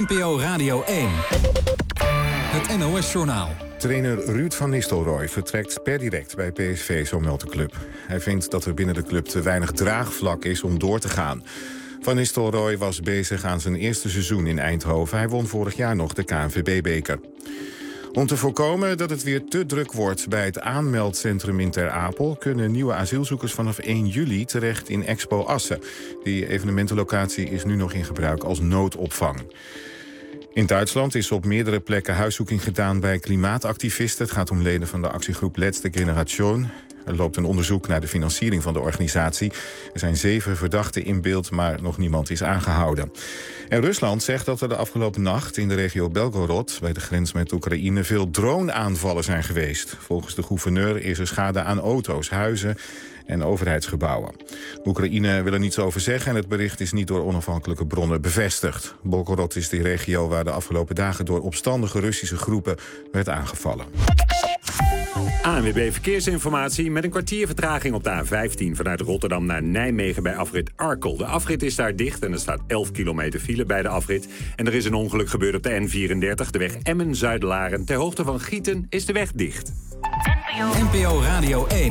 NPO Radio 1. Het NOS-journaal. Trainer Ruud van Nistelrooy vertrekt per direct bij PSV, zo meldt de club. Hij vindt dat er binnen de club te weinig draagvlak is om door te gaan. Van Nistelrooy was bezig aan zijn eerste seizoen in Eindhoven. Hij won vorig jaar nog de KNVB-beker. Om te voorkomen dat het weer te druk wordt bij het aanmeldcentrum in Ter Apel, kunnen nieuwe asielzoekers vanaf 1 juli terecht in Expo Assen. Die evenementenlocatie is nu nog in gebruik als noodopvang. In Duitsland is op meerdere plekken huiszoeking gedaan bij klimaatactivisten. Het gaat om leden van de actiegroep Letzte Generation. Er loopt een onderzoek naar de financiering van de organisatie. Er zijn 7 verdachten in beeld, maar nog niemand is aangehouden. En Rusland zegt dat er de afgelopen nacht in de regio Belgorod, bij de grens met Oekraïne, veel drone-aanvallen zijn geweest. Volgens de gouverneur is er schade aan auto's, huizen en overheidsgebouwen. Oekraïne wil er niets over zeggen en het bericht is niet door onafhankelijke bronnen bevestigd. Belgorod is de regio waar de afgelopen dagen door opstandige Russische groepen werd aangevallen. ANWB Verkeersinformatie met een kwartier vertraging op de A15... vanuit Rotterdam naar Nijmegen bij afrit Arkel. De afrit is daar dicht en er staat 11 kilometer file bij de afrit. En er is een ongeluk gebeurd op de N34, de weg Emmen-Zuidlaren. Ter hoogte van Gieten is de weg dicht. NPO Radio 1.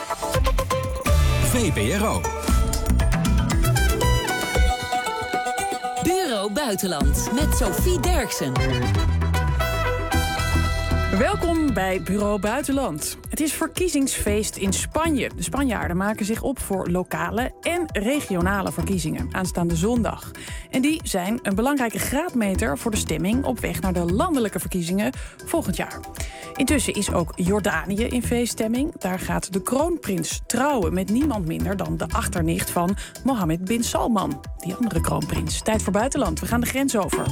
VPRO. Bureau Buitenland met Sophie Derksen. Welkom bij Bureau Buitenland. Het is verkiezingsfeest in Spanje. De Spanjaarden maken zich op voor lokale en regionale verkiezingen aanstaande zondag. En die zijn een belangrijke graadmeter voor de stemming op weg naar de landelijke verkiezingen volgend jaar. Intussen is ook Jordanië in feeststemming. Daar gaat de kroonprins trouwen met niemand minder dan de achternicht van Mohammed bin Salman. Die andere kroonprins. Tijd voor buitenland. We gaan de grens over.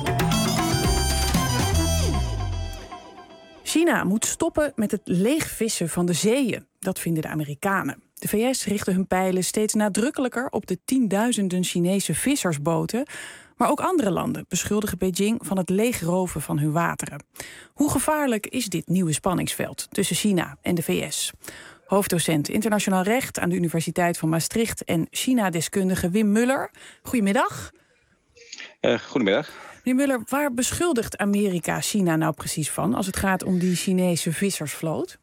China moet stoppen met het leegvissen van de zeeën. Dat vinden de Amerikanen. De VS richten hun pijlen steeds nadrukkelijker op de tienduizenden Chinese vissersboten. Maar ook andere landen beschuldigen Beijing van het leegroven van hun wateren. Hoe gevaarlijk is dit nieuwe spanningsveld tussen China en de VS? Hoofddocent internationaal recht aan de Universiteit van Maastricht en China-deskundige Wim Muller. Goedemiddag. Goedemiddag. Meneer Muller, waar beschuldigt Amerika China nou precies van als het gaat om die Chinese vissersvloot?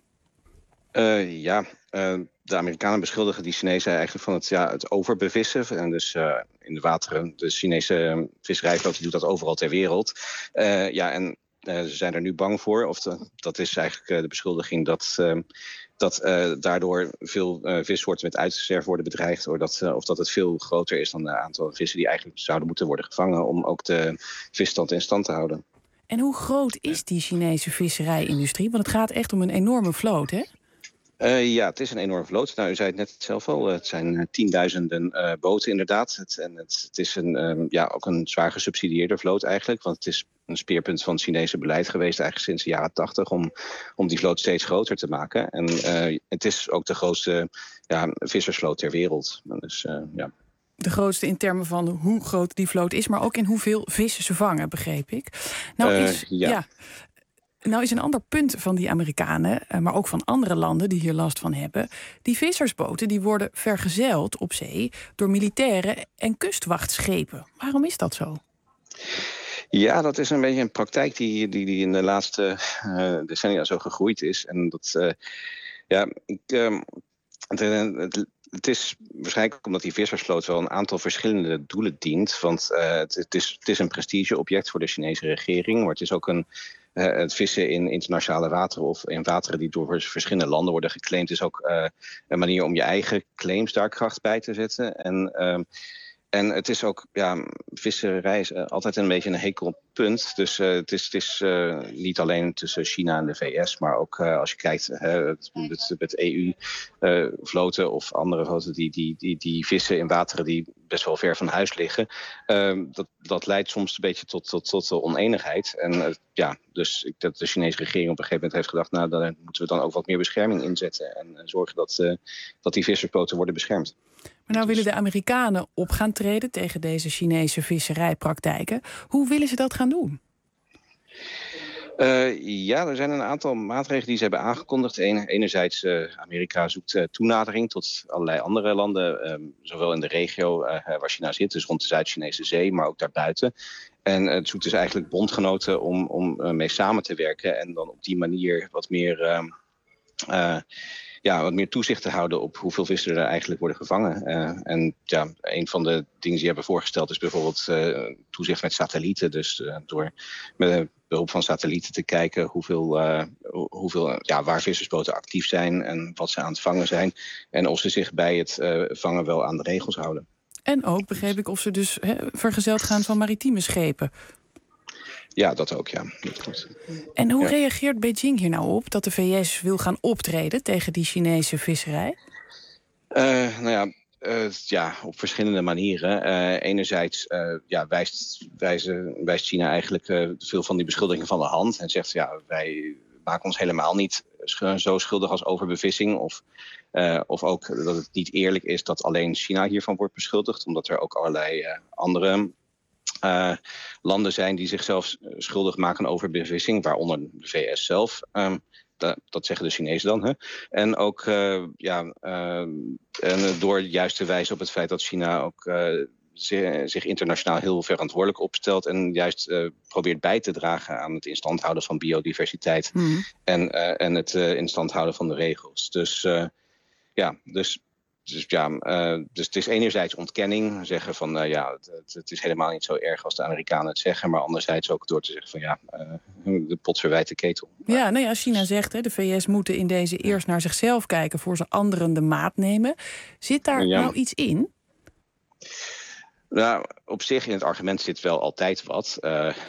De Amerikanen beschuldigen die Chinezen eigenlijk van het overbevissen. En dus in de wateren, de Chinese visserijvloot die doet dat overal ter wereld. Ze zijn er nu bang voor. Dat is eigenlijk de beschuldiging dat daardoor veel vissoorten met uitsterven worden bedreigd. Of dat het veel groter is dan het aantal vissen die eigenlijk zouden moeten worden gevangen om ook de visstand in stand te houden. En hoe groot is die Chinese visserijindustrie? Want het gaat echt om een enorme vloot, hè? Het is een enorme vloot. Nou, u zei het net zelf al. Het zijn tienduizenden boten inderdaad. Het is ook een zwaar gesubsidieerde vloot eigenlijk. Want het is een speerpunt van het Chinese beleid geweest eigenlijk sinds de jaren 80 om die vloot steeds groter te maken. En het is ook de grootste vissersvloot ter wereld. Dus, De grootste in termen van hoe groot die vloot is, maar ook in hoeveel vissen ze vangen, begreep ik. Nou is een ander punt van die Amerikanen, maar ook van andere landen die hier last van hebben. Die vissersboten die worden vergezeld op zee door militairen en kustwachtschepen. Waarom is dat zo? Ja, dat is een beetje een praktijk die in de laatste decennia zo gegroeid is. En het is waarschijnlijk omdat die vissersvloot wel een aantal verschillende doelen dient. Want het is een prestigeobject voor de Chinese regering, maar het is ook het vissen in internationale wateren of in wateren die door verschillende landen worden geclaimd is ook een manier om je eigen claims daar kracht bij te zetten. En het is ook, visserij is altijd een beetje een hekelpunt. Dus het is niet alleen tussen China en de VS, maar ook als je kijkt met EU-vloten of andere vloten die vissen in wateren die best wel ver van huis liggen. Dat leidt soms een beetje tot oneenigheid. En dus dat de Chinese regering op een gegeven moment heeft gedacht, nou, daar moeten we dan ook wat meer bescherming inzetten en zorgen dat die vissersboten worden beschermd. Maar nou willen de Amerikanen op gaan treden tegen deze Chinese visserijpraktijken. Hoe willen ze dat gaan doen? Ja, er zijn een aantal maatregelen die ze hebben aangekondigd. Enerzijds, Amerika zoekt toenadering tot allerlei andere landen, zowel in de regio waar China zit, dus rond de Zuid-Chinese Zee, maar ook daarbuiten. En het zoekt dus eigenlijk bondgenoten om mee samen te werken en dan op die manier wat meer toezicht te houden op hoeveel vissen er eigenlijk worden gevangen. En een van de dingen die ze hebben voorgesteld is bijvoorbeeld toezicht met satellieten. Dus door met behulp van satellieten te kijken waar vissersboten actief zijn en wat ze aan het vangen zijn. En of ze zich bij het vangen wel aan de regels houden. En ook, begreep ik, of ze dus vergezeld gaan van maritieme schepen. Ja, dat ook, ja. Dat klopt. En hoe reageert Beijing hier nou op dat de VS wil gaan optreden tegen die Chinese visserij? Op verschillende manieren. Enerzijds wijst China eigenlijk veel van die beschuldigingen van de hand en zegt wij maken ons helemaal niet zo schuldig als overbevissing of ook dat het niet eerlijk is dat alleen China hiervan wordt beschuldigd, omdat er ook allerlei andere landen zijn die zichzelf schuldig maken aan overbevissing, waaronder de VS zelf. Dat zeggen de Chinezen dan. Hè? En ook door juist te wijzen op het feit dat China ook zich internationaal heel verantwoordelijk opstelt en juist probeert bij te dragen aan het instand houden van biodiversiteit en het instand houden van de regels. Dus het is enerzijds ontkenning, zeggen van het is helemaal niet zo erg als de Amerikanen het zeggen, maar anderzijds ook door te zeggen van de pot verwijt de ketel. Ja, China zegt de VS moeten in deze eerst naar zichzelf kijken voor ze anderen de maat nemen. Zit daar nou iets in? Nou, op zich in het argument zit wel altijd wat.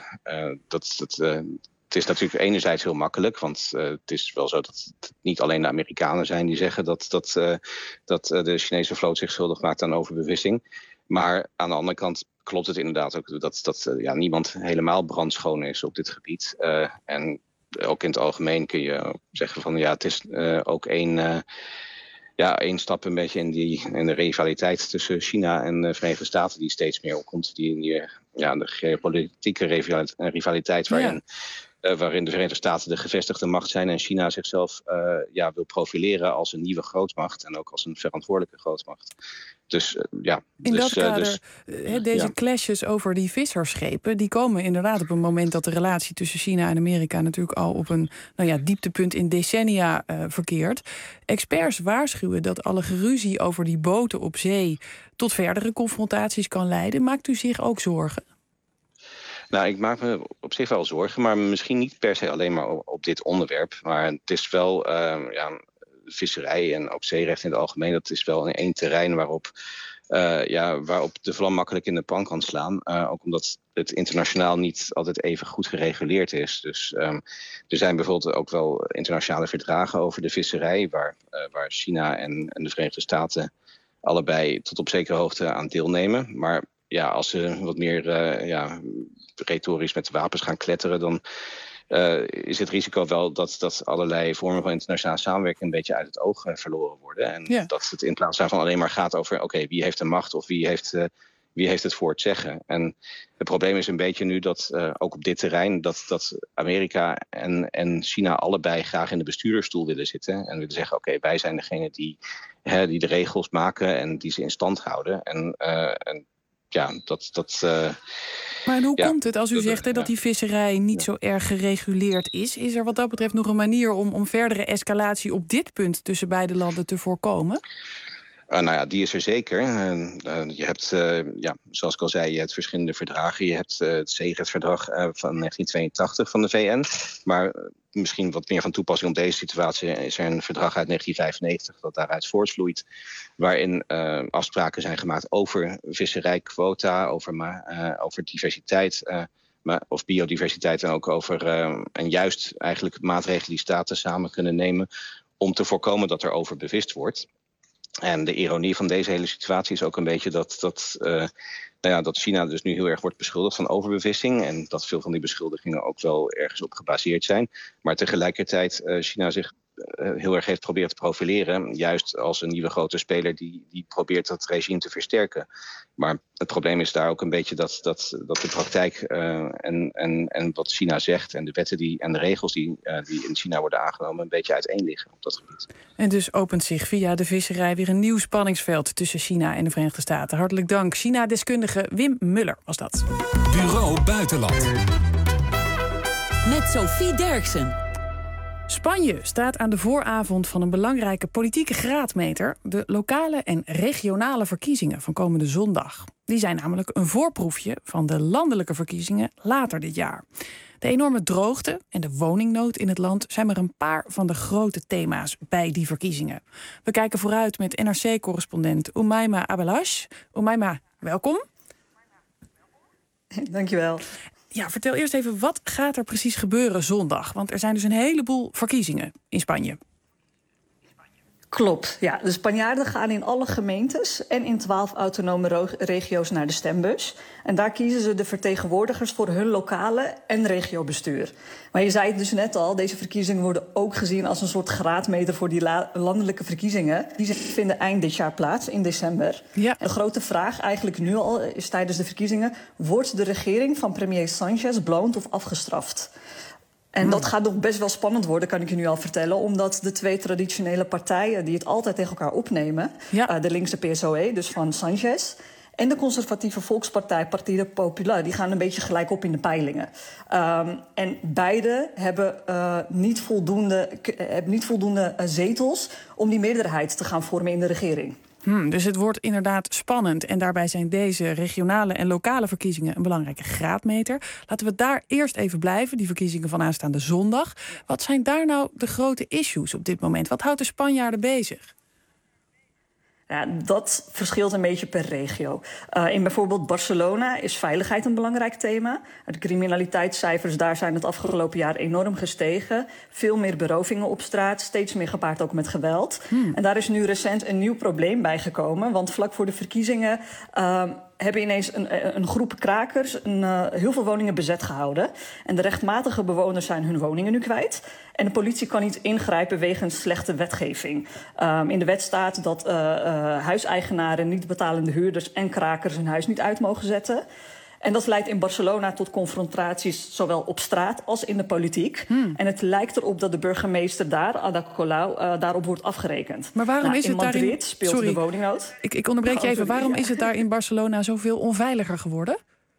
Het is natuurlijk enerzijds heel makkelijk, want het is wel zo dat het niet alleen de Amerikanen zijn die zeggen dat de Chinese vloot zich schuldig maakt aan overbevissing. Maar aan de andere kant klopt het inderdaad ook dat niemand helemaal brandschoon is op dit gebied. En ook in het algemeen kun je zeggen van het is ook één stap een beetje in de rivaliteit tussen China en de Verenigde Staten die steeds meer opkomt. De geopolitieke rivaliteit waarin de Verenigde Staten de gevestigde macht zijn en China zichzelf wil profileren als een nieuwe grootmacht en ook als een verantwoordelijke grootmacht. In dat kader, deze clashes over die vissersschepen, die komen inderdaad op een moment dat de relatie tussen China en Amerika natuurlijk al op een dieptepunt in decennia verkeert. Experts waarschuwen dat alle geruzie over die boten op zee tot verdere confrontaties kan leiden. Maakt u zich ook zorgen? Nou, ik maak me op zich wel zorgen, maar misschien niet per se alleen maar op dit onderwerp. Maar het is wel visserij en ook zeerecht in het algemeen. Dat is wel één terrein waarop de vlam makkelijk in de pan kan slaan. Ook omdat het internationaal niet altijd even goed gereguleerd is. Dus er zijn bijvoorbeeld ook wel internationale verdragen over de visserij, waar China en de Verenigde Staten allebei tot op zekere hoogte aan deelnemen. Maar als ze wat meer retorisch met wapens gaan kletteren, dan is het risico wel dat allerlei vormen van internationale samenwerking een beetje uit het oog verloren worden. En dat het in plaats daarvan alleen maar gaat over wie heeft de macht of wie heeft het voor het zeggen. En het probleem is een beetje nu dat ook op dit terrein dat Amerika en China allebei graag in de bestuurdersstoel willen zitten en willen zeggen wij zijn degene die de regels maken en die ze in stand houden. Maar hoe komt het als u zegt dat die visserij niet zo erg gereguleerd is? Is er wat dat betreft nog een manier om verdere escalatie op dit punt tussen beide landen te voorkomen? Die is er zeker. Je hebt, zoals ik al zei, je hebt verschillende verdragen. Je hebt het zeerechtverdrag van 1982 van de VN. Maar misschien wat meer van toepassing op deze situatie is er een verdrag uit 1995 dat daaruit voortvloeit. Waarin afspraken zijn gemaakt over visserijquota, over diversiteit, of biodiversiteit en ook over en juist eigenlijk maatregelen die staten samen kunnen nemen om te voorkomen dat er overbevist wordt. En de ironie van deze hele situatie is ook een beetje dat China dus nu heel erg wordt beschuldigd van overbevissing. En dat veel van die beschuldigingen ook wel ergens op gebaseerd zijn. Maar tegelijkertijd China zich heel erg heeft proberen te profileren. Juist als een nieuwe grote speler die probeert dat regime te versterken. Maar het probleem is daar ook een beetje dat de praktijk en wat China zegt en de wetten en de regels die in China worden aangenomen een beetje uiteen liggen op dat gebied. En dus opent zich via de visserij weer een nieuw spanningsveld tussen China en de Verenigde Staten. Hartelijk dank. China-deskundige Wim Muller was dat. Bureau Buitenland. Met Sophie Derksen. Spanje staat aan de vooravond van een belangrijke politieke graadmeter, de lokale en regionale verkiezingen van komende zondag. Die zijn namelijk een voorproefje van de landelijke verkiezingen later dit jaar. De enorme droogte en de woningnood in het land zijn maar een paar van de grote thema's bij die verkiezingen. We kijken vooruit met NRC-correspondent Umayma Abelash. Umayma, welkom. Dankjewel. Ja, vertel eerst even, wat gaat er precies gebeuren zondag? Want er zijn dus een heleboel verkiezingen in Spanje. Klopt, ja. De Spanjaarden gaan in alle gemeentes en in 12 autonome regio's naar de stembus. En daar kiezen ze de vertegenwoordigers voor hun lokale en regiobestuur. Maar je zei het dus net al, deze verkiezingen worden ook gezien als een soort graadmeter voor die landelijke verkiezingen. Die vinden eind dit jaar plaats, in december. Ja. De grote vraag eigenlijk nu al is tijdens de verkiezingen: wordt de regering van premier Sánchez beloond of afgestraft? En dat gaat nog best wel spannend worden, kan ik je nu al vertellen. Omdat de twee traditionele partijen die het altijd tegen elkaar opnemen, de linkse PSOE, dus van Sánchez, en de conservatieve volkspartij Partido Popular, die gaan een beetje gelijk op in de peilingen. En beide hebben niet voldoende zetels om die meerderheid te gaan vormen in de regering. Dus het wordt inderdaad spannend. En daarbij zijn deze regionale en lokale verkiezingen een belangrijke graadmeter. Laten we daar eerst even blijven, die verkiezingen van aanstaande zondag. Wat zijn daar nou de grote issues op dit moment? Wat houdt de Spanjaarden bezig? Ja, dat verschilt een beetje per regio. In bijvoorbeeld Barcelona is veiligheid een belangrijk thema. De criminaliteitscijfers daar zijn het afgelopen jaar enorm gestegen. Veel meer berovingen op straat, steeds meer gepaard ook met geweld. En daar is nu recent een nieuw probleem bij gekomen. Want vlak voor de verkiezingen hebben ineens een groep krakers heel veel woningen bezet gehouden. En de rechtmatige bewoners zijn hun woningen nu kwijt. En de politie kan niet ingrijpen wegens slechte wetgeving. In de wet staat dat huiseigenaren, niet betalende huurders en krakers hun huis niet uit mogen zetten. En dat leidt in Barcelona tot confrontaties, zowel op straat als in de politiek. En het lijkt erop dat de burgemeester daar, Ada Colau, daarop wordt afgerekend. Maar waarom is in het Madrid daarin... speelt de woningnood. Ik onderbreek je even. Waarom is het daar in Barcelona zoveel onveiliger geworden?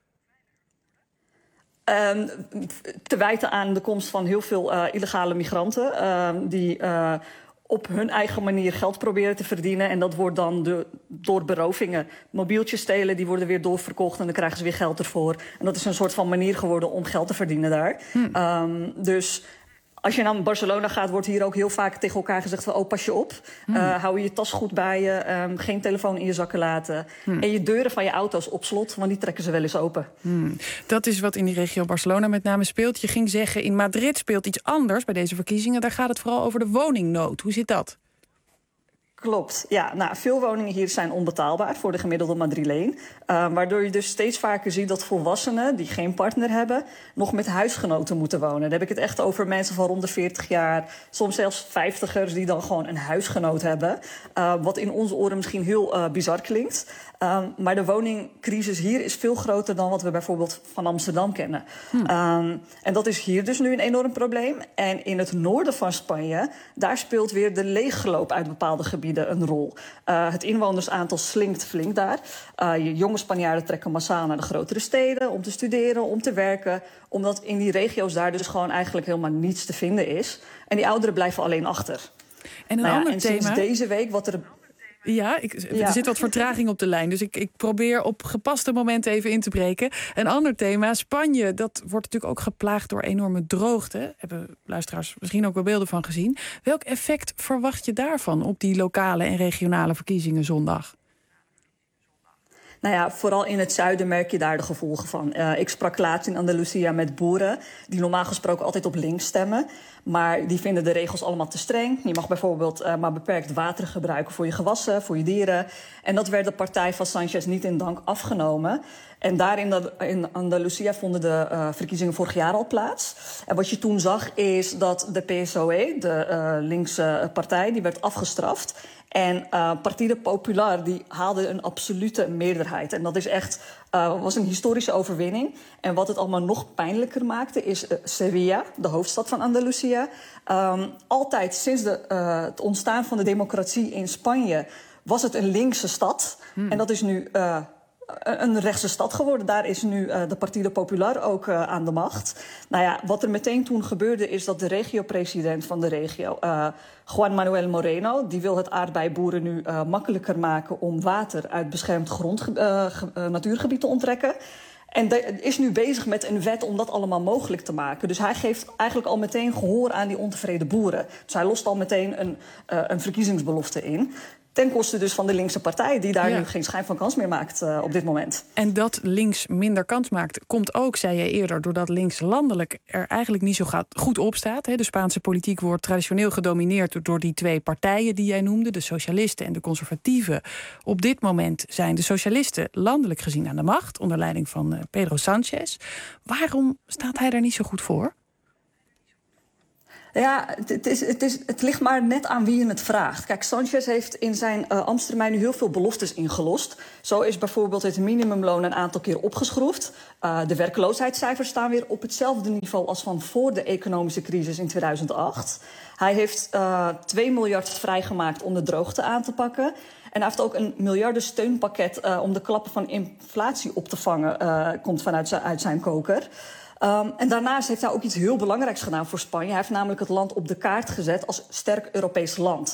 Te wijten aan de komst van heel veel illegale migranten die op hun eigen manier geld proberen te verdienen. En dat wordt dan door berovingen. Mobieltjes stelen, die worden weer doorverkocht en dan krijgen ze weer geld ervoor. En dat is een soort van manier geworden om geld te verdienen daar. Dus als je naar Barcelona gaat, wordt hier ook heel vaak tegen elkaar gezegd van, oh, pas je op. Hou je tas goed bij je, geen telefoon in je zakken laten. En je deuren van je auto's op slot, want die trekken ze wel eens open. Dat is wat in die regio Barcelona met name speelt. Je ging zeggen, in Madrid speelt iets anders bij deze verkiezingen. Daar gaat het vooral over de woningnood. Hoe zit dat? Klopt, ja. Nou, veel woningen hier zijn onbetaalbaar voor de gemiddelde Madrileen. Waardoor je dus steeds vaker ziet dat volwassenen die geen partner hebben nog met huisgenoten moeten wonen. Dan heb ik het echt over mensen van rond de 40 jaar, soms zelfs 50ers die dan gewoon een huisgenoot hebben. Wat in onze oren misschien heel bizar klinkt. Maar de woningcrisis hier is veel groter dan wat we bijvoorbeeld van Amsterdam kennen. En dat is hier dus nu een enorm probleem. En in het noorden van Spanje, daar speelt weer de leegloop uit bepaalde gebieden een rol. Het inwonersaantal slinkt flink daar. Jonge Spanjaarden trekken massaal naar de grotere steden om te studeren, om te werken. Omdat in die regio's daar dus gewoon eigenlijk helemaal niets te vinden is. En die ouderen blijven alleen achter. En een ander en thema... sinds deze week wat er... Er zit wat vertraging op de lijn. Dus ik probeer op gepaste momenten even in te breken. Een ander thema, Spanje. Dat wordt natuurlijk ook geplaagd door enorme droogte. Hebben luisteraars misschien ook wel beelden van gezien. Welk effect verwacht je daarvan op die lokale en regionale verkiezingen zondag? Nou ja, vooral in het zuiden merk je daar de gevolgen van. Ik sprak laatst in Andalusia met boeren die normaal gesproken altijd op links stemmen. Maar die vinden de regels allemaal te streng. Je mag bijvoorbeeld maar beperkt water gebruiken voor je gewassen, voor je dieren. En dat werd de partij van Sanchez niet in dank afgenomen. En daar in Andalusia vonden de verkiezingen vorig jaar al plaats. En wat je toen zag is dat de PSOE, de linkse partij, die werd afgestraft. En Partido Popular die haalde een absolute meerderheid. En dat is echt, was een historische overwinning. En wat het allemaal nog pijnlijker maakte is Sevilla, de hoofdstad van Andalusia. Altijd sinds het ontstaan van de democratie in Spanje was het een linkse stad. En dat is nu een rechtse stad geworden. Daar is nu de Partido Popular ook aan de macht. Nou ja, wat er meteen toen gebeurde is dat de regio-president van de regio, Juan Manuel Moreno, die wil het aardbeiboeren nu makkelijker maken om water uit beschermd natuurgebied te onttrekken. En is nu bezig met een wet om dat allemaal mogelijk te maken. Dus hij geeft eigenlijk al meteen gehoor aan die ontevreden boeren. Dus hij lost al meteen een verkiezingsbelofte in. Ten koste dus van de linkse partij, die daar nu geen schijn van kans meer maakt op dit moment. En dat links minder kans maakt, komt ook, zei je eerder, doordat links landelijk er eigenlijk niet zo goed op staat. De Spaanse politiek wordt traditioneel gedomineerd door die twee partijen die jij noemde, de socialisten en de conservatieven. Op dit moment zijn de socialisten landelijk gezien aan de macht, onder leiding van Pedro Sanchez. Waarom staat hij daar niet zo goed voor? Ja, het ligt maar net aan wie je het vraagt. Kijk, Sanchez heeft in zijn ambtstermijn nu heel veel beloftes ingelost. Zo is bijvoorbeeld het minimumloon een aantal keer opgeschroefd. De werkloosheidscijfers staan weer op hetzelfde niveau als van voor de economische crisis in 2008. Hij heeft 2 miljard vrijgemaakt om de droogte aan te pakken. En hij heeft ook een miljarden steunpakket om de klappen van inflatie op te vangen. Komt uit zijn koker. En daarnaast heeft hij ook iets heel belangrijks gedaan voor Spanje. Hij heeft namelijk het land op de kaart gezet als sterk Europees land.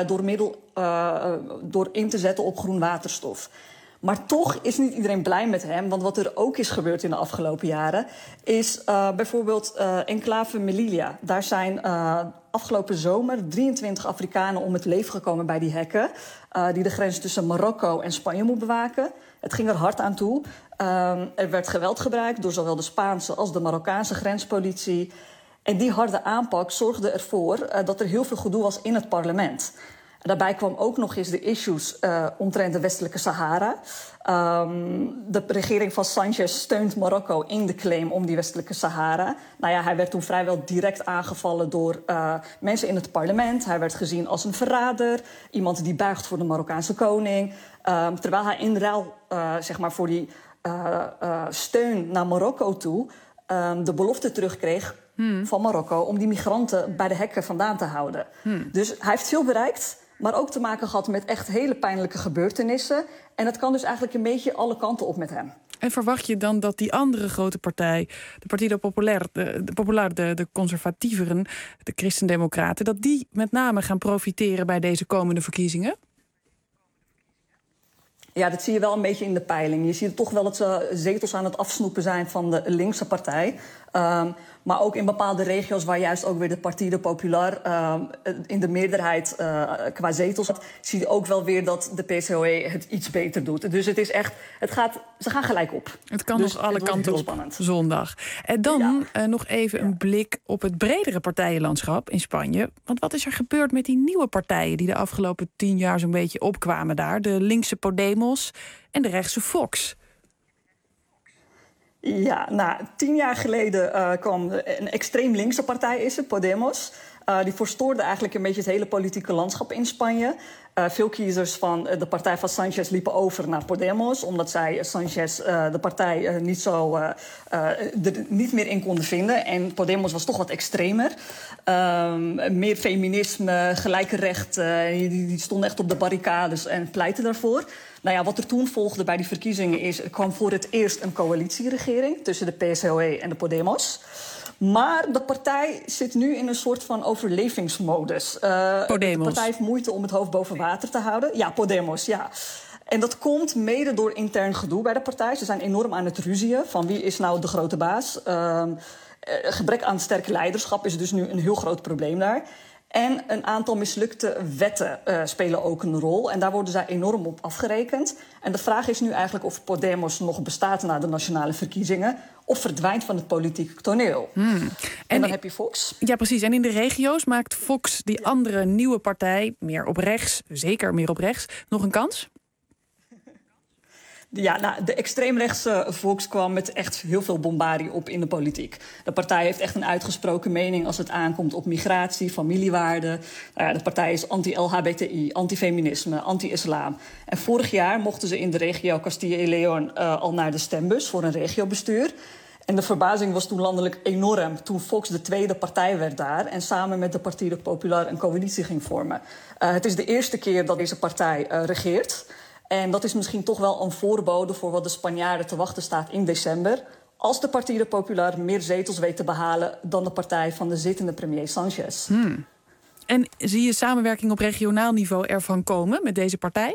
Door in te zetten op groen waterstof. Maar toch is niet iedereen blij met hem. Want wat er ook is gebeurd in de afgelopen jaren is bijvoorbeeld enclave Melilla. Daar zijn afgelopen zomer 23 Afrikanen om het leven gekomen bij die hekken. Die de grens tussen Marokko en Spanje moet bewaken. Het ging er hard aan toe. Er werd geweld gebruikt door zowel de Spaanse als de Marokkaanse grenspolitie. En die harde aanpak zorgde ervoor dat er heel veel gedoe was in het parlement. Daarbij kwam ook nog eens de issues omtrent de westelijke Sahara. De regering van Sanchez steunt Marokko in de claim om die westelijke Sahara. Nou ja, hij werd toen vrijwel direct aangevallen door mensen in het parlement. Hij werd gezien als een verrader, iemand die buigt voor de Marokkaanse koning. Terwijl hij in ruil voor die steun naar Marokko toe de belofte terugkreeg van Marokko om die migranten bij de hekken vandaan te houden. Dus hij heeft veel bereikt, maar ook te maken gehad met echt hele pijnlijke gebeurtenissen. En het kan dus eigenlijk een beetje alle kanten op met hem. En verwacht je dan dat die andere grote partij, de Partido Popular, de conservatieveren, de christendemocraten, dat die met name gaan profiteren bij deze komende verkiezingen? Ja, dat zie je wel een beetje in de peiling. Je ziet toch wel dat ze zetels aan het afsnoepen zijn van de linkse partij. Maar ook in bepaalde regio's waar juist ook weer de Partido Popular in de meerderheid qua zetels had, zie je ook wel weer dat de PSOE het iets beter doet. Dus het is echt, ze gaan gelijk op. Het kan dus nog alle kanten op spannend. Zondag. En dan nog even een blik op het bredere partijenlandschap in Spanje. Want wat is er gebeurd met die nieuwe partijen die de afgelopen 10 jaar zo'n beetje opkwamen daar? De linkse Podemos en de rechtse Vox. Ja, 10 jaar geleden kwam een extreem linkse partij, is het, Podemos. Die verstoorde eigenlijk een beetje het hele politieke landschap in Spanje. Veel kiezers van de partij van Sanchez liepen over naar Podemos, omdat zij Sanchez de partij er niet meer in konden vinden. En Podemos was toch wat extremer. Meer feminisme, gelijke rechten. Die stonden echt op de barricades en pleitten daarvoor. Nou ja, wat er toen volgde bij die verkiezingen is, er kwam voor het eerst een coalitieregering tussen de PSOE en de Podemos. Maar de partij zit nu in een soort van overlevingsmodus. Podemos. De partij heeft moeite om het hoofd boven water te houden. Ja, Podemos, ja. En dat komt mede door intern gedoe bij de partij. Ze zijn enorm aan het ruzien van wie is nou de grote baas. Gebrek aan sterk leiderschap is dus nu een heel groot probleem daar. En een aantal mislukte wetten spelen ook een rol. En daar worden zij enorm op afgerekend. En de vraag is nu eigenlijk of Podemos nog bestaat na de nationale verkiezingen of verdwijnt van het politieke toneel. En dan heb je Vox. Ja, precies. En in de regio's maakt Vox, die andere nieuwe partij, meer op rechts, zeker meer op rechts, nog een kans? Ja, de extreemrechtse Vox kwam met echt heel veel bombardie op in de politiek. De partij heeft echt een uitgesproken mening als het aankomt op migratie, familiewaarden. De partij is anti-LHBTI, anti-feminisme, anti-islam. En vorig jaar mochten ze in de regio Castilla y León al naar de stembus voor een regiobestuur. En de verbazing was toen landelijk enorm toen Vox de tweede partij werd daar en samen met de Partido Popular een coalitie ging vormen. Het is de eerste keer dat deze partij regeert. En dat is misschien toch wel een voorbode voor wat de Spanjaarden te wachten staat in december, als de Partido Popular meer zetels weet te behalen dan de partij van de zittende premier Sanchez. En zie je samenwerking op regionaal niveau ervan komen met deze partij?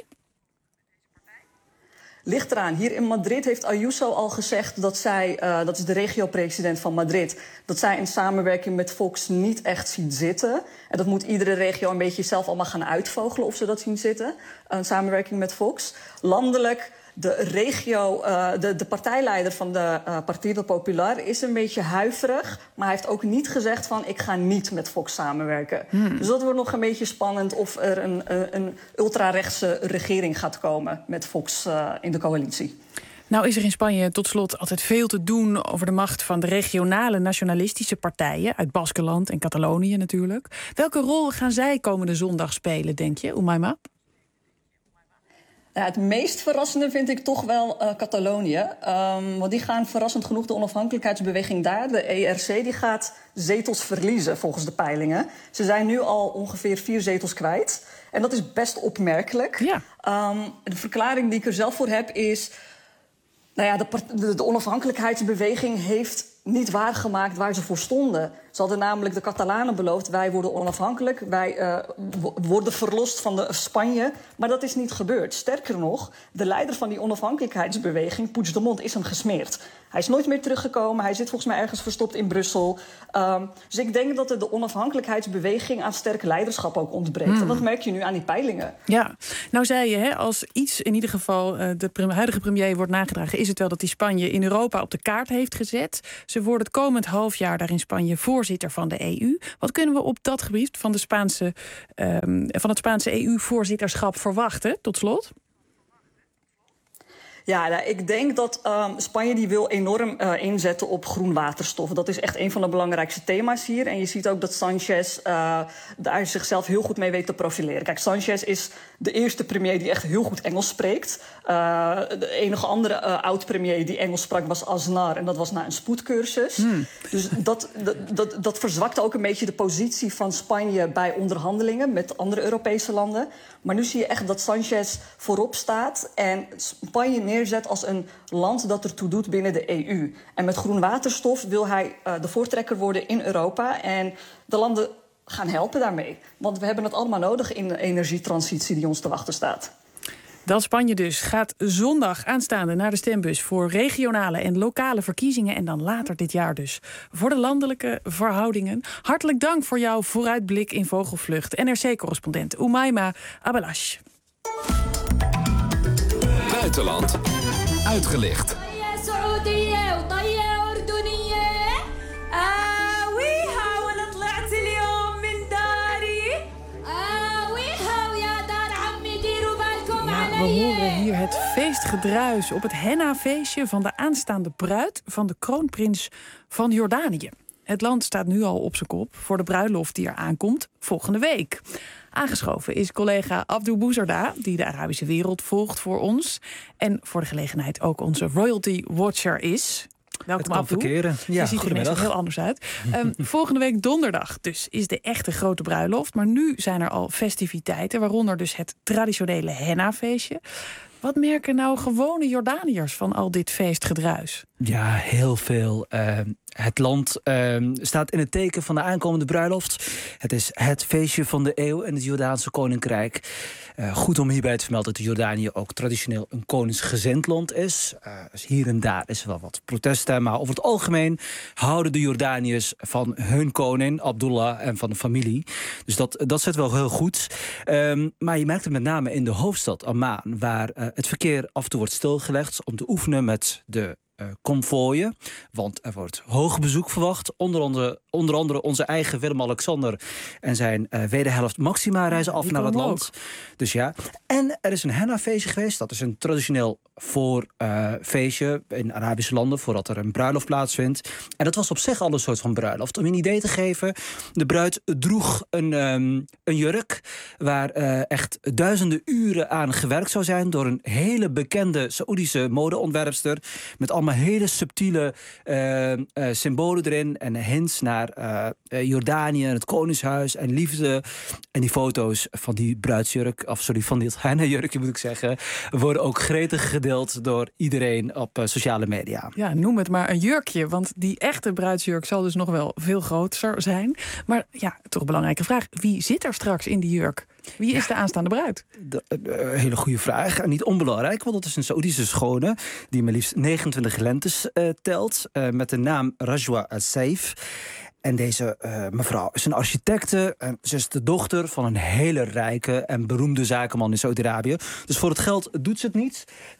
Ligt eraan. Hier in Madrid heeft Ayuso al gezegd dat zij, dat is de regio-president van Madrid, dat zij in samenwerking met Vox niet echt ziet zitten. En dat moet iedere regio een beetje zelf allemaal gaan uitvogelen of ze dat zien zitten. Een samenwerking met Vox. Landelijk, de partijleider van de Partido Popular is een beetje huiverig, maar hij heeft ook niet gezegd van ik ga niet met Vox samenwerken. Dus dat wordt nog een beetje spannend of er een ultrarechtse regering gaat komen met Vox in de coalitie. Nou is er in Spanje tot slot altijd veel te doen over de macht van de regionale nationalistische partijen uit Baskenland en Catalonië natuurlijk. Welke rol gaan zij komende zondag spelen, denk je, Umaima? Ja, het meest verrassende vind ik toch wel Catalonië. Want die gaan verrassend genoeg de onafhankelijkheidsbeweging daar, de ERC, die gaat zetels verliezen volgens de peilingen. Ze zijn nu al ongeveer 4 zetels kwijt. En dat is best opmerkelijk. Ja. De verklaring die ik er zelf voor heb is, de onafhankelijkheidsbeweging heeft niet waargemaakt waar ze voor stonden. Ze hadden namelijk de Catalanen beloofd, wij worden onafhankelijk, wij worden verlost van de Spanje. Maar dat is niet gebeurd. Sterker nog, de leider van die onafhankelijkheidsbeweging, Puigdemont, is hem gesmeerd. Hij is nooit meer teruggekomen, hij zit volgens mij ergens verstopt in Brussel. Dus ik denk dat de onafhankelijkheidsbeweging aan sterk leiderschap ook ontbreekt. En dat merk je nu aan die peilingen. Ja, nou zei je, als iets in ieder geval de huidige premier wordt nagedragen, is het wel dat die Spanje in Europa op de kaart heeft gezet. Ze worden het komend half jaar daar in Spanje voorzitter van de EU. Wat kunnen we op dat gebied van het Spaanse EU-voorzitterschap verwachten, tot slot? Ja, ik denk dat Spanje die wil enorm inzetten op groen waterstof. Dat is echt een van de belangrijkste thema's hier. En je ziet ook dat Sanchez daar zichzelf heel goed mee weet te profileren. Kijk, Sanchez is de eerste premier die echt heel goed Engels spreekt. De enige andere oud-premier die Engels sprak was Aznar. En dat was na een spoedcursus. Dus dat verzwakte ook een beetje de positie van Spanje bij onderhandelingen met andere Europese landen. Maar nu zie je echt dat Sanchez voorop staat en Spanje neerzet als een land dat ertoe doet binnen de EU. En met groen waterstof wil hij de voortrekker worden in Europa. En de landen gaan helpen daarmee. Want we hebben het allemaal nodig in de energietransitie die ons te wachten staat. Dat Spanje dus gaat zondag aanstaande naar de stembus voor regionale en lokale verkiezingen. En dan later dit jaar dus voor de landelijke verhoudingen. Hartelijk dank voor jouw vooruitblik in Vogelvlucht. NRC-correspondent Umaima Abelash. Buitenland uitgelicht. We horen hier het feestgedruis op het henna-feestje van de aanstaande bruid van de kroonprins van Jordanië. Het land staat nu al op zijn kop voor de bruiloft die er aankomt volgende week. Aangeschoven is collega Abdou Bouzerda, die de Arabische wereld volgt voor ons. En voor de gelegenheid ook onze royalty watcher is. Welkom, Abdou. Ja, je ziet er ineens heel anders uit. Volgende week donderdag dus is de echte grote bruiloft. Maar nu zijn er al festiviteiten, waaronder dus het traditionele henna-feestje. Wat merken nou gewone Jordaniërs van al dit feestgedruis? Ja, heel veel. Het land staat in het teken van de aankomende bruiloft. Het is het feestje van de eeuw in het Jordaanse Koninkrijk. Goed om hierbij te vermelden dat Jordanië ook traditioneel een koningsgezind land is. Dus hier en daar is er wel wat protesten. Maar over het algemeen houden de Jordaniërs van hun koning, Abdullah, en van de familie. Dus dat zit wel heel goed. Maar je merkt het met name in de hoofdstad Amman, waar het verkeer af en toe wordt stilgelegd om te oefenen met de konvooien. Want er wordt hoog bezoek verwacht. Onder andere onze eigen Willem-Alexander en zijn wederhelft Maxima reizen af naar het land. Dus ja. En er is een henna-feestje geweest. Dat is een traditioneel feestje in Arabische landen voordat er een bruiloft plaatsvindt. En dat was op zich al een soort van bruiloft. Om je een idee te geven, de bruid droeg een jurk waar echt duizenden uren aan gewerkt zou zijn door een hele bekende Saoedische modeontwerpster met allemaal hele subtiele symbolen erin en hints naar Jordanië en het koningshuis en liefde. En die foto's van die bruidsjurk, van dit henna-jurkje moet ik zeggen, worden ook gretig gedeeld door iedereen op sociale media. Ja, noem het maar een jurkje, want die echte bruidsjurk zal dus nog wel veel groter zijn. Maar ja, toch een belangrijke vraag. Wie zit er straks in die jurk? Wie is de aanstaande bruid? Hele goede vraag. En niet onbelangrijk, want dat is een Saoedische schone die maar liefst 29 lentes telt. Met de naam Rajwa Al-Saif. En deze mevrouw is een architecte. Ze is de dochter van een hele rijke en beroemde zakenman in Saudi-Arabië. Dus voor het geld doet ze het niet.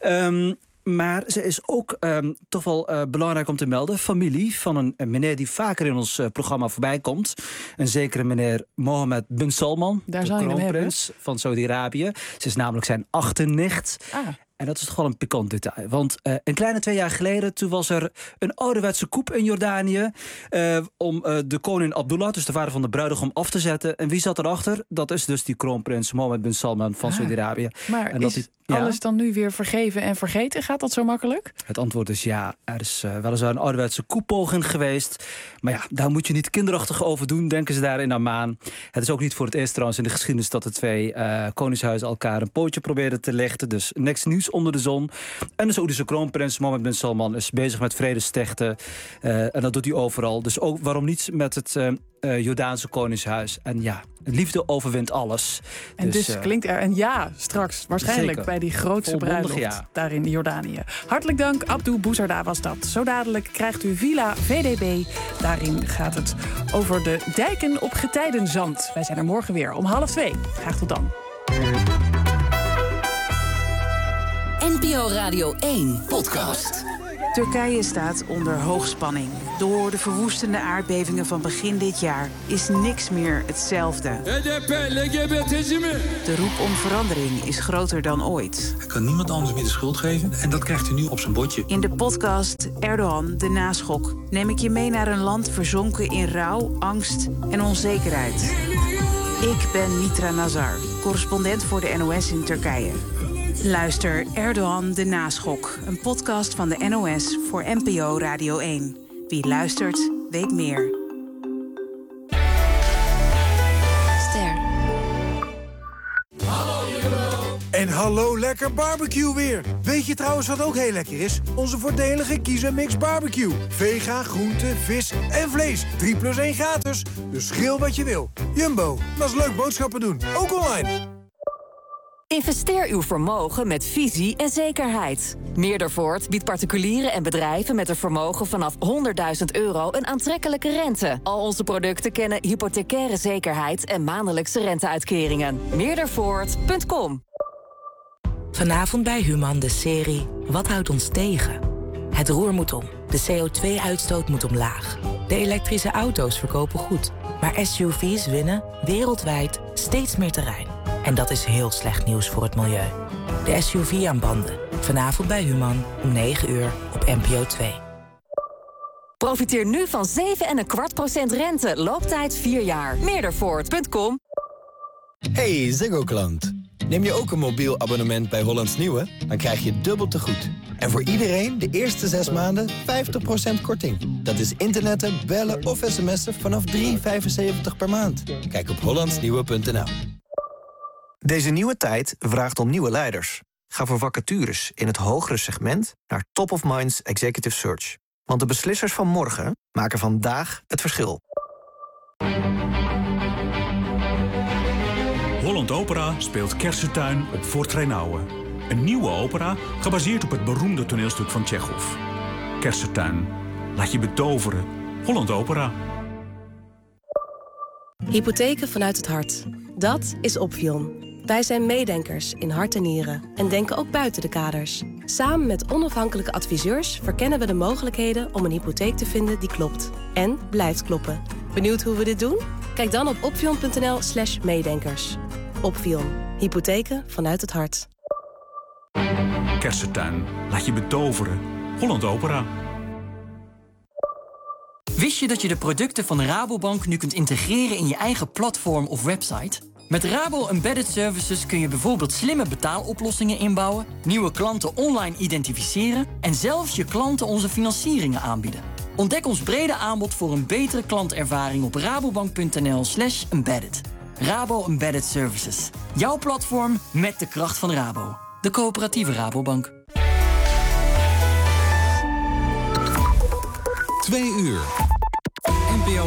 Maar ze is ook toch wel belangrijk om te melden. Familie van een meneer die vaker in ons programma voorbij komt. Een zekere meneer Mohammed bin Salman. Daar zou je hem hebben. Kroonprins van Saudi-Arabië. Ze is namelijk zijn achternicht. En dat is toch wel een pikant detail. Want een kleine 2 jaar geleden, toen was er een ouderwetse coup in Jordanië om de koning Abdullah, dus de vader van de bruidegom, af te zetten. En wie zat erachter? Dat is dus die kroonprins Mohammed bin Salman van Saudi-Arabië. Maar en is alles dan nu weer vergeven en vergeten? Gaat dat zo makkelijk? Het antwoord is ja. Er is weliswaar een ouderwetse coup-poging geweest. Maar ja, daar moet je niet kinderachtig over doen, denken ze daar in Amman. Het is ook niet voor het eerst trouwens in de geschiedenis dat de 2 koningshuizen elkaar een pootje probeerden te lichten. Dus niks nieuws onder de zon. En de Saoedische kroonprins Mohammed bin Salman is bezig met vredestichten. En dat doet hij overal. Dus ook waarom niet met het Jordaanse koningshuis. En ja, liefde overwint alles. En dus klinkt er een ja straks waarschijnlijk zeker bij die grootste bruiloft daar in Jordanië. Hartelijk dank, Abdou Bouzarda was dat. Zo dadelijk krijgt u Villa VDB. Daarin gaat het over de dijken op Getijdenzand. Wij zijn er morgen weer om 1:30. Graag tot dan. NPO Radio 1 podcast. Turkije staat onder hoogspanning. Door de verwoestende aardbevingen van begin dit jaar is niks meer hetzelfde. De roep om verandering is groter dan ooit. Hij kan niemand anders meer de schuld geven en dat krijgt hij nu op zijn bordje. In de podcast Erdogan, de naschok, neem ik je mee naar een land verzonken in rouw, angst en onzekerheid. Ik ben Mitra Nazar, correspondent voor de NOS in Turkije. Luister Erdogan de Naschok, een podcast van de NOS voor NPO Radio 1. Wie luistert, weet meer. Ster. En hallo lekker barbecue weer. Weet je trouwens wat ook heel lekker is? Onze voordelige Kiezer Mix Barbecue. Vega, groente, vis en vlees. 3+1 gratis. Dus schil wat je wil. Jumbo, dat is leuk boodschappen doen. Ook online. Investeer uw vermogen met visie en zekerheid. Meerdervoort biedt particulieren en bedrijven met een vermogen vanaf €100.000 een aantrekkelijke rente. Al onze producten kennen hypothecaire zekerheid en maandelijkse renteuitkeringen. Meerdervoort.com. Vanavond bij Human de serie Wat houdt ons tegen? Het roer moet om. De CO2-uitstoot moet omlaag. De elektrische auto's verkopen goed. Maar SUV's winnen wereldwijd steeds meer terrein. En dat is heel slecht nieuws voor het milieu. De SUV aan banden. Vanavond bij Human om 9 uur op NPO 2. Profiteer nu van 7,25% rente. Looptijd 4 jaar. Meerdervoort.com. Hey Ziggo-klant. Neem je ook een mobiel abonnement bij Hollands Nieuwe? Dan krijg je dubbel te goed. En voor iedereen de eerste 6 maanden 50% korting. Dat is internetten, bellen of sms'en vanaf €3,75 per maand. Kijk op hollandsnieuwe.nl. Deze nieuwe tijd vraagt om nieuwe leiders. Ga voor vacatures in het hogere segment naar Top of Minds Executive Search. Want de beslissers van morgen maken vandaag het verschil. Holland Opera speelt Kersentuin op Fort Rijnauwe. Een nieuwe opera gebaseerd op het beroemde toneelstuk van Tsjechov. Kersentuin. Laat je betoveren. Holland Opera. Hypotheken vanuit het hart. Dat is Opvion. Wij zijn meedenkers in hart en nieren en denken ook buiten de kaders. Samen met onafhankelijke adviseurs verkennen we de mogelijkheden om een hypotheek te vinden die klopt. En blijft kloppen. Benieuwd hoe we dit doen? Kijk dan op opvion.nl/meedenkers. Opvion. Hypotheken vanuit het hart. Kersentuin. Laat je betoveren. Holland Opera. Wist je dat je de producten van Rabobank nu kunt integreren in je eigen platform of website? Met Rabo Embedded Services kun je bijvoorbeeld slimme betaaloplossingen inbouwen, nieuwe klanten online identificeren en zelfs je klanten onze financieringen aanbieden. Ontdek ons brede aanbod voor een betere klantervaring op rabobank.nl/embedded. Rabo Embedded Services. Jouw platform met de kracht van Rabo. De coöperatieve Rabobank. 2 uur. NPO